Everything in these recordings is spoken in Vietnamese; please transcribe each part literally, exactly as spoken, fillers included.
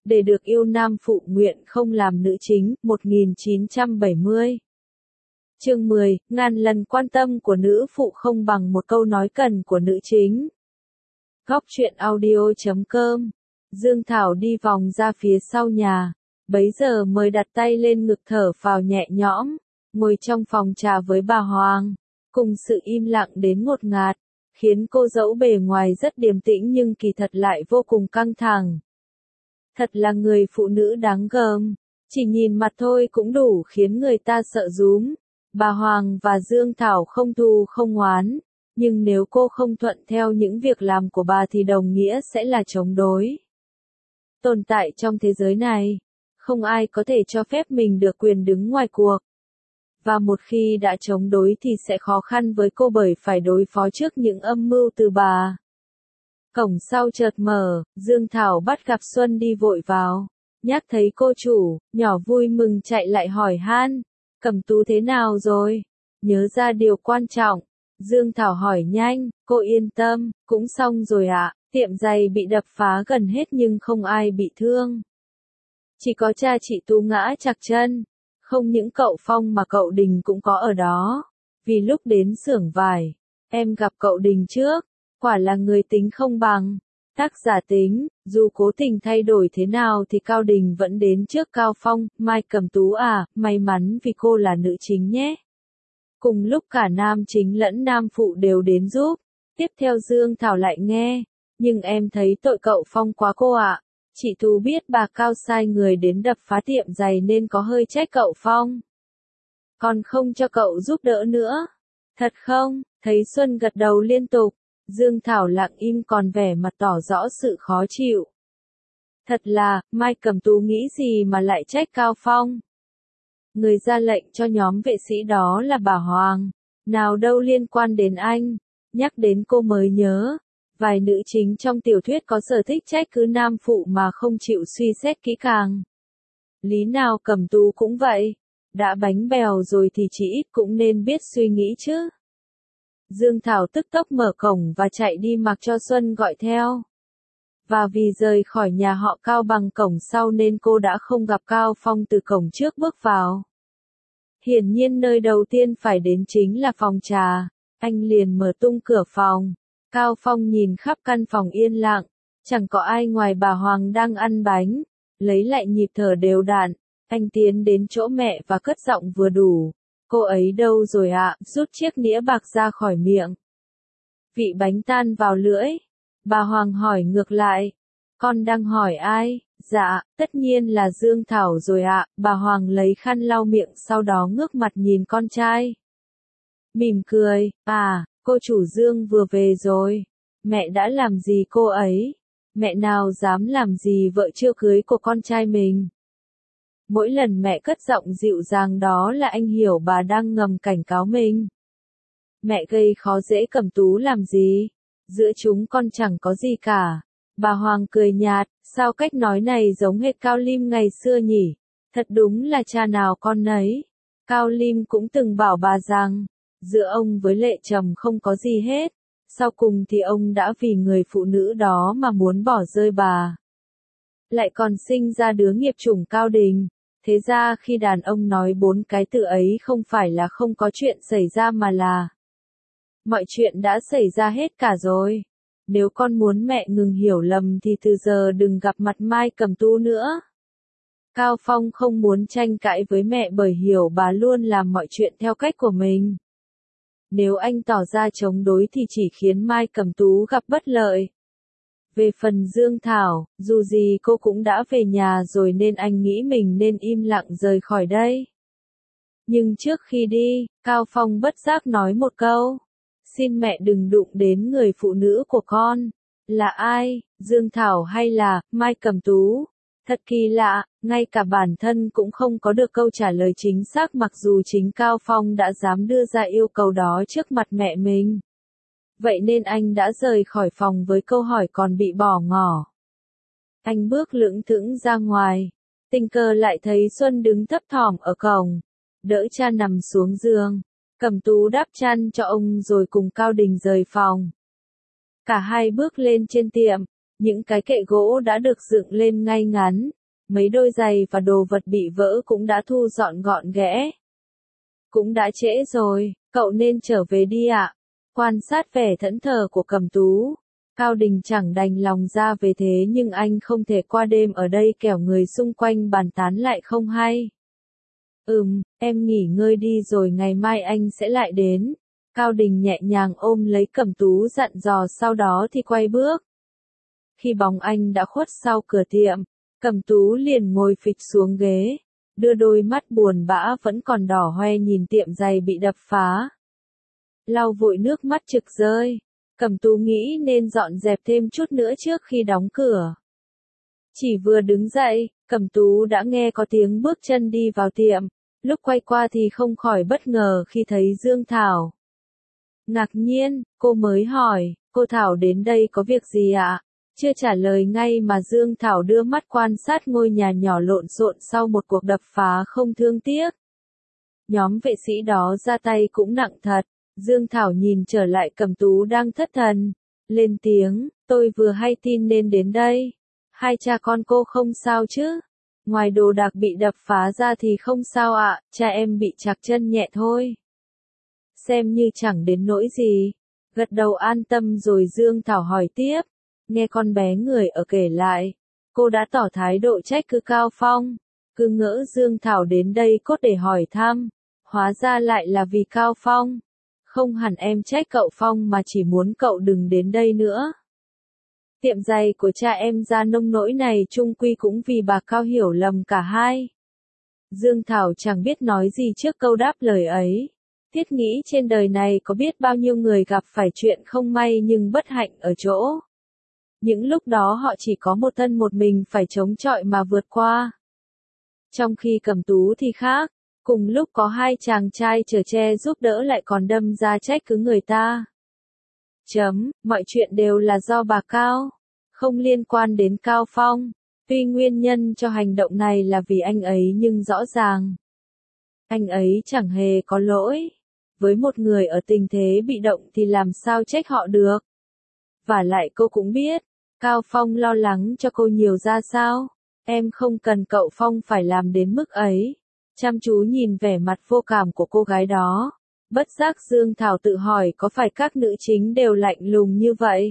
để được yêu nam phụ nguyện không làm nữ chính, một nghìn chín trăm bảy mươi. Chương mười, ngàn lần quan tâm của nữ phụ không bằng một câu nói cần của nữ chính. Góc truyện audio chấm com. Dương Thảo đi vòng ra phía sau nhà, bấy giờ mới đặt tay lên ngực thở phào nhẹ nhõm, ngồi trong phòng trà với bà Hoàng, cùng sự im lặng đến ngột ngạt, khiến cô dẫu bề ngoài rất điềm tĩnh nhưng kỳ thật lại vô cùng căng thẳng. Thật là người phụ nữ đáng gờm, chỉ nhìn mặt thôi cũng đủ khiến người ta sợ rúm. Bà Hoàng và Dương Thảo không thù không oán, nhưng nếu cô không thuận theo những việc làm của bà thì đồng nghĩa sẽ là chống đối. Tồn tại trong thế giới này, không ai có thể cho phép mình được quyền đứng ngoài cuộc. Và một khi đã chống đối thì sẽ khó khăn với cô bởi phải đối phó trước những âm mưu từ bà. Cổng sau chợt mở, Dương Thảo bắt gặp Xuân đi vội vào, nhắc thấy cô chủ, nhỏ vui mừng chạy lại hỏi han, Cẩm Tú thế nào rồi? Nhớ ra điều quan trọng. Dương Thảo hỏi nhanh, cô yên tâm, cũng xong rồi ạ, tiệm giày bị đập phá gần hết nhưng không ai bị thương. Chỉ có cha chị Tú ngã chạc chân, không những cậu Phong mà cậu Đình cũng có ở đó. Vì lúc đến xưởng vải, em gặp cậu Đình trước, quả là người tính không bằng. Tác giả tính, dù cố tình thay đổi thế nào thì Cao Đình vẫn đến trước Cao Phong, Mai Cẩm Tú à, may mắn vì cô là nữ chính nhé. Cùng lúc cả nam chính lẫn nam phụ đều đến giúp, tiếp theo Dương Thảo lại nghe, nhưng em thấy tội cậu Phong quá cô ạ. Chị Tú biết bà Cao sai người đến đập phá tiệm giày nên có hơi trách cậu Phong. Còn không cho cậu giúp đỡ nữa. Thật không? Thấy Xuân gật đầu liên tục. Dương Thảo lặng im còn vẻ mặt tỏ rõ sự khó chịu. Thật là, Mai Cẩm Tú nghĩ gì mà lại trách Cao Phong. Người ra lệnh cho nhóm vệ sĩ đó là bà Hoàng, nào đâu liên quan đến anh. Nhắc đến cô mới nhớ, vài nữ chính trong tiểu thuyết có sở thích trách cứ nam phụ mà không chịu suy xét kỹ càng. Lý nào Cẩm Tú cũng vậy, đã bánh bèo rồi thì chỉ ít cũng nên biết suy nghĩ chứ. Dương Thảo tức tốc mở cổng và chạy đi mặc cho Xuân gọi theo. Và vì rời khỏi nhà họ Cao bằng cổng sau nên cô đã không gặp Cao Phong từ cổng trước bước vào. Hiển nhiên nơi đầu tiên phải đến chính là phòng trà. Anh liền mở tung cửa phòng. Cao Phong nhìn khắp căn phòng yên lặng, chẳng có ai ngoài bà Hoàng đang ăn bánh. Lấy lại nhịp thở đều đặn, anh tiến đến chỗ mẹ và cất giọng vừa đủ. Cô ấy đâu rồi ạ? Rút chiếc nĩa bạc ra khỏi miệng. Vị bánh tan vào lưỡi. Bà Hoàng hỏi ngược lại. Con đang hỏi ai? Dạ, tất nhiên là Dương Thảo rồi ạ. Bà Hoàng lấy khăn lau miệng sau đó ngước mặt nhìn con trai. Mỉm cười, à, cô chủ Dương vừa về rồi. Mẹ đã làm gì cô ấy? Mẹ nào dám làm gì vợ chưa cưới của con trai mình? Mỗi lần mẹ cất giọng dịu dàng đó là anh hiểu bà đang ngầm cảnh cáo mình. Mẹ gây khó dễ Cẩm Tú làm gì? Giữa chúng con chẳng có gì cả. Bà Hoàng cười nhạt, sao cách nói này giống hệt Cao Lim ngày xưa nhỉ? Thật đúng là cha nào con nấy. Cao Lim cũng từng bảo bà rằng, giữa ông với Lệ Trầm không có gì hết. Sau cùng thì ông đã vì người phụ nữ đó mà muốn bỏ rơi bà. Lại còn sinh ra đứa nghiệp chủng Cao Đình. Thế ra khi đàn ông nói bốn cái từ ấy không phải là không có chuyện xảy ra mà là mọi chuyện đã xảy ra hết cả rồi. Nếu con muốn mẹ ngừng hiểu lầm thì từ giờ đừng gặp mặt Mai Cẩm Tú nữa. Cao Phong không muốn tranh cãi với mẹ bởi hiểu bà luôn làm mọi chuyện theo cách của mình. Nếu anh tỏ ra chống đối thì chỉ khiến Mai Cẩm Tú gặp bất lợi. Về phần Dương Thảo, dù gì cô cũng đã về nhà rồi nên anh nghĩ mình nên im lặng rời khỏi đây. Nhưng trước khi đi, Cao Phong bất giác nói một câu. Xin mẹ đừng đụng đến người phụ nữ của con. Là ai, Dương Thảo hay là Mai Cẩm Tú? Thật kỳ lạ, ngay cả bản thân cũng không có được câu trả lời chính xác mặc dù chính Cao Phong đã dám đưa ra yêu cầu đó trước mặt mẹ mình. Vậy nên anh đã rời khỏi phòng với câu hỏi còn bị bỏ ngỏ. Anh bước lững thững ra ngoài. Tình cờ lại thấy Xuân đứng thấp thỏm ở cổng. Đỡ cha nằm xuống giường. Cẩm Tú đắp chăn cho ông rồi cùng Cao Đình rời phòng. Cả hai bước lên trên tiệm. Những cái kệ gỗ đã được dựng lên ngay ngắn, mấy đôi giày và đồ vật bị vỡ cũng đã thu dọn gọn ghẽ. Cũng đã trễ rồi, cậu nên trở về đi ạ. Quan sát vẻ thẫn thờ của Cẩm Tú, Cao Đình chẳng đành lòng ra về thế nhưng anh không thể qua đêm ở đây kẻo người xung quanh bàn tán lại không hay. Ừm, em nghỉ ngơi đi rồi ngày mai anh sẽ lại đến. Cao Đình nhẹ nhàng ôm lấy Cẩm Tú dặn dò sau đó thì quay bước. Khi bóng anh đã khuất sau cửa tiệm, Cẩm Tú liền ngồi phịch xuống ghế, đưa đôi mắt buồn bã vẫn còn đỏ hoe nhìn tiệm giày bị đập phá. Lau vội nước mắt trực rơi, Cẩm Tú nghĩ nên dọn dẹp thêm chút nữa trước khi đóng cửa. Chỉ vừa đứng dậy, Cẩm Tú đã nghe có tiếng bước chân đi vào tiệm, lúc quay qua thì không khỏi bất ngờ khi thấy Dương Thảo. Ngạc nhiên, cô mới hỏi, cô Thảo đến đây có việc gì ạ? Chưa trả lời ngay mà Dương Thảo đưa mắt quan sát ngôi nhà nhỏ lộn xộn sau một cuộc đập phá không thương tiếc. Nhóm vệ sĩ đó ra tay cũng nặng thật. Dương Thảo nhìn trở lại Cẩm Tú đang thất thần, lên tiếng, tôi vừa hay tin nên đến đây. Hai cha con cô không sao chứ? Ngoài đồ đạc bị đập phá ra thì không sao ạ, cha em bị trạc chân nhẹ thôi. Xem như chẳng đến nỗi gì. Gật đầu an tâm rồi Dương Thảo hỏi tiếp. Nghe con bé người ở kể lại, cô đã tỏ thái độ trách cứ Cao Phong. Cứ ngỡ Dương Thảo đến đây cốt để hỏi thăm, hóa ra lại là vì Cao Phong. Không hẳn em trách cậu Phong mà chỉ muốn cậu đừng đến đây nữa. Tiệm giày của cha em ra nông nỗi này chung quy cũng vì bà Cao hiểu lầm cả hai. Dương Thảo chẳng biết nói gì trước câu đáp lời ấy. Thiết nghĩ trên đời này có biết bao nhiêu người gặp phải chuyện không may nhưng bất hạnh ở chỗ. Những lúc đó họ chỉ có một thân một mình phải chống chọi mà vượt qua. Trong khi Cẩm Tú thì khác, cùng lúc có hai chàng trai chở che giúp đỡ lại còn đâm ra trách cứ người ta. Chấm, mọi chuyện đều là do bà Cao, không liên quan đến Cao Phong. Tuy nguyên nhân cho hành động này là vì anh ấy nhưng rõ ràng, anh ấy chẳng hề có lỗi. Với một người ở tình thế bị động thì làm sao trách họ được. Và lại cô cũng biết, Cao Phong lo lắng cho cô nhiều ra sao. Em không cần cậu Phong phải làm đến mức ấy. Chăm chú nhìn vẻ mặt vô cảm của cô gái đó. Bất giác Dương Thảo tự hỏi có phải các nữ chính đều lạnh lùng như vậy?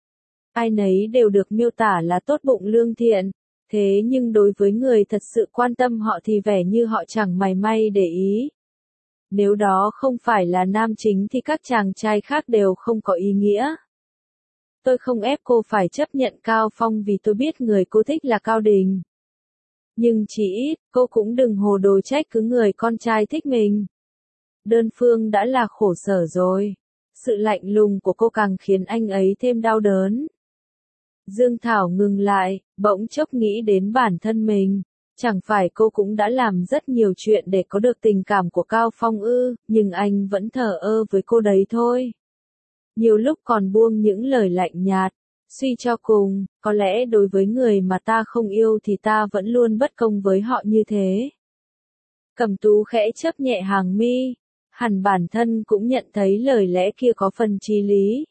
Ai nấy đều được miêu tả là tốt bụng lương thiện. Thế nhưng đối với người thật sự quan tâm họ thì vẻ như họ chẳng mảy may để ý. Nếu đó không phải là nam chính thì các chàng trai khác đều không có ý nghĩa. Tôi không ép cô phải chấp nhận Cao Phong vì tôi biết người cô thích là Cao Đình. Nhưng chỉ ít, cô cũng đừng hồ đồ trách cứ người con trai thích mình. Đơn phương đã là khổ sở rồi. Sự lạnh lùng của cô càng khiến anh ấy thêm đau đớn. Dương Thảo ngừng lại, bỗng chốc nghĩ đến bản thân mình. Chẳng phải cô cũng đã làm rất nhiều chuyện để có được tình cảm của Cao Phong ư, nhưng anh vẫn thờ ơ với cô đấy thôi. Nhiều lúc còn buông những lời lạnh nhạt. Suy cho cùng, có lẽ đối với người mà ta không yêu thì ta vẫn luôn bất công với họ như thế. Cẩm Tú khẽ chớp nhẹ hàng mi, hẳn bản thân cũng nhận thấy lời lẽ kia có phần chí lý.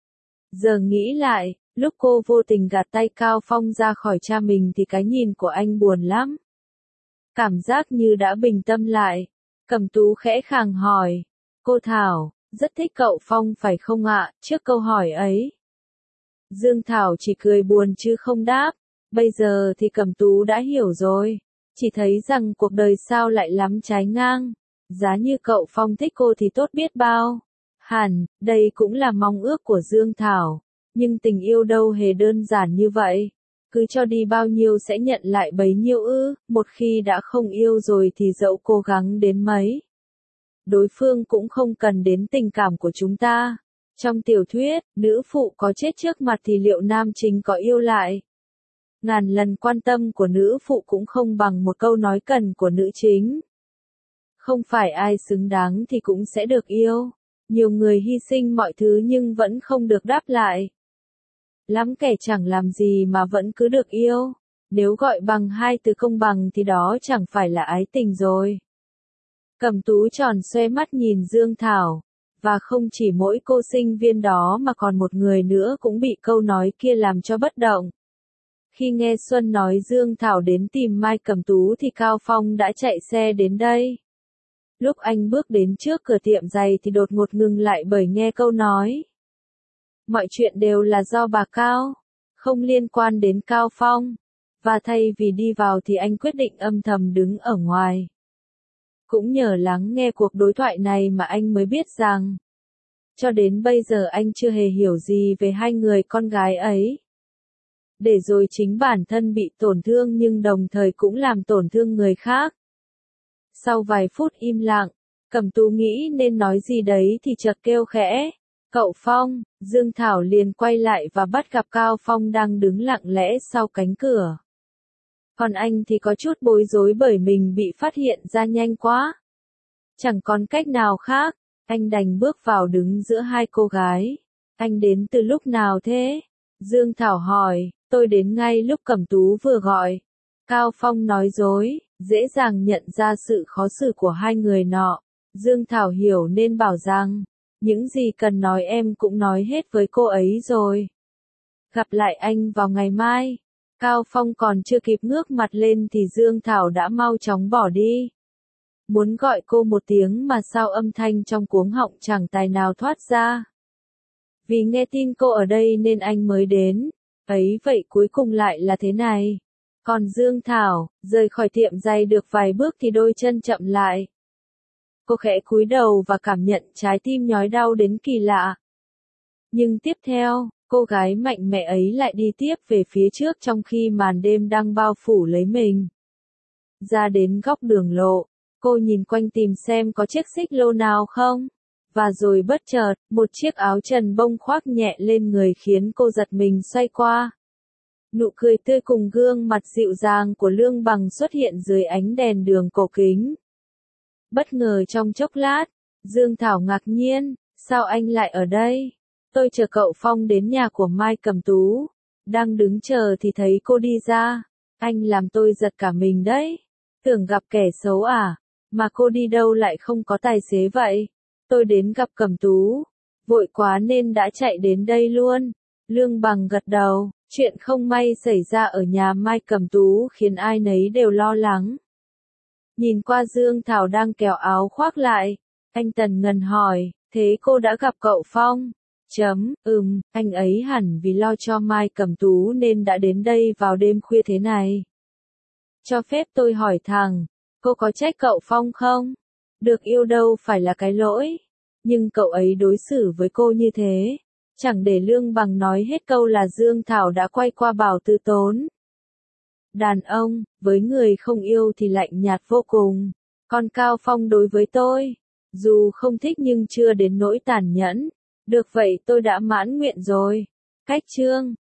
Giờ nghĩ lại, lúc cô vô tình gạt tay Cao Phong ra khỏi cha mình thì cái nhìn của anh buồn lắm. Cảm giác như đã bình tâm lại. Cẩm Tú khẽ khàng hỏi, cô Thảo, rất thích cậu Phong phải không ạ? Trước câu hỏi ấy, Dương Thảo chỉ cười buồn chứ không đáp. Bây giờ thì Cẩm Tú đã hiểu rồi. Chỉ thấy rằng cuộc đời sao lại lắm trái ngang. Giá như cậu Phong thích cô thì tốt biết bao. Hẳn, đây cũng là mong ước của Dương Thảo. Nhưng tình yêu đâu hề đơn giản như vậy. Cứ cho đi bao nhiêu sẽ nhận lại bấy nhiêu ư. Một khi đã không yêu rồi thì dẫu cố gắng đến mấy, đối phương cũng không cần đến tình cảm của chúng ta. Trong tiểu thuyết, nữ phụ có chết trước mặt thì liệu nam chính có yêu lại? Ngàn lần quan tâm của nữ phụ cũng không bằng một câu nói cần của nữ chính. Không phải ai xứng đáng thì cũng sẽ được yêu. Nhiều người hy sinh mọi thứ nhưng vẫn không được đáp lại. Lắm kẻ chẳng làm gì mà vẫn cứ được yêu. Nếu gọi bằng hai từ công bằng thì đó chẳng phải là ái tình rồi. Cẩm Tú tròn xoe mắt nhìn Dương Thảo. Và không chỉ mỗi cô sinh viên đó mà còn một người nữa cũng bị câu nói kia làm cho bất động. Khi nghe Xuân nói Dương Thảo đến tìm Mai Cẩm Tú thì Cao Phong đã chạy xe đến đây. Lúc anh bước đến trước cửa tiệm giày thì đột ngột ngừng lại bởi nghe câu nói. Mọi chuyện đều là do bà Cao, không liên quan đến Cao Phong. Và thay vì đi vào thì anh quyết định âm thầm đứng ở ngoài. Cũng nhờ lắng nghe cuộc đối thoại này mà anh mới biết rằng, cho đến bây giờ anh chưa hề hiểu gì về hai người con gái ấy. Để rồi chính bản thân bị tổn thương nhưng đồng thời cũng làm tổn thương người khác. Sau vài phút im lặng, Cẩm Tú nghĩ nên nói gì đấy thì chợt kêu khẽ. Cậu Phong, Dương Thảo liền quay lại và bắt gặp Cao Phong đang đứng lặng lẽ sau cánh cửa. Còn anh thì có chút bối rối bởi mình bị phát hiện ra nhanh quá. Chẳng còn cách nào khác, anh đành bước vào đứng giữa hai cô gái. Anh đến từ lúc nào thế? Dương Thảo hỏi, tôi đến ngay lúc Cẩm Tú vừa gọi. Cao Phong nói dối, dễ dàng nhận ra sự khó xử của hai người nọ. Dương Thảo hiểu nên bảo rằng, những gì cần nói em cũng nói hết với cô ấy rồi. Gặp lại anh vào ngày mai. Cao Phong còn chưa kịp ngước mặt lên thì Dương Thảo đã mau chóng bỏ đi. Muốn gọi cô một tiếng mà sao âm thanh trong cuống họng chẳng tài nào thoát ra. Vì nghe tin cô ở đây nên anh mới đến. Ấy vậy cuối cùng lại là thế này. Còn Dương Thảo, rời khỏi tiệm giày được vài bước thì đôi chân chậm lại. Cô khẽ cúi đầu và cảm nhận trái tim nhói đau đến kỳ lạ. Nhưng tiếp theo, cô gái mạnh mẽ ấy lại đi tiếp về phía trước trong khi màn đêm đang bao phủ lấy mình. Ra đến góc đường lộ, cô nhìn quanh tìm xem có chiếc xích lô nào không. Và rồi bất chợt, một chiếc áo trần bông khoác nhẹ lên người khiến cô giật mình xoay qua. Nụ cười tươi cùng gương mặt dịu dàng của Lương Bằng xuất hiện dưới ánh đèn đường cổ kính. Bất ngờ trong chốc lát, Dương Thảo ngạc nhiên, sao anh lại ở đây? Tôi chờ cậu Phong đến nhà của Mai Cẩm Tú. Đang đứng chờ thì thấy cô đi ra. Anh làm tôi giật cả mình đấy. Tưởng gặp kẻ xấu à? Mà cô đi đâu lại không có tài xế vậy? Tôi đến gặp Cẩm Tú. Vội quá nên đã chạy đến đây luôn. Lương Bằng gật đầu. Chuyện không may xảy ra ở nhà Mai Cẩm Tú khiến ai nấy đều lo lắng. Nhìn qua Dương Thảo đang kéo áo khoác lại. Anh Tần ngần hỏi, thế cô đã gặp cậu Phong? Chấm, ừm, anh ấy hẳn vì lo cho Mai Cẩm Tú nên đã đến đây vào đêm khuya thế này. Cho phép tôi hỏi thẳng, cô có trách cậu Phong không? Được yêu đâu phải là cái lỗi. Nhưng cậu ấy đối xử với cô như thế. Chẳng để Lương Bằng nói hết câu là Dương Thảo đã quay qua bảo Từ Tốn. Đàn ông, với người không yêu thì lạnh nhạt vô cùng. Còn Cao Phong đối với tôi, dù không thích nhưng chưa đến nỗi tàn nhẫn. Được vậy tôi đã mãn nguyện rồi. Cách chương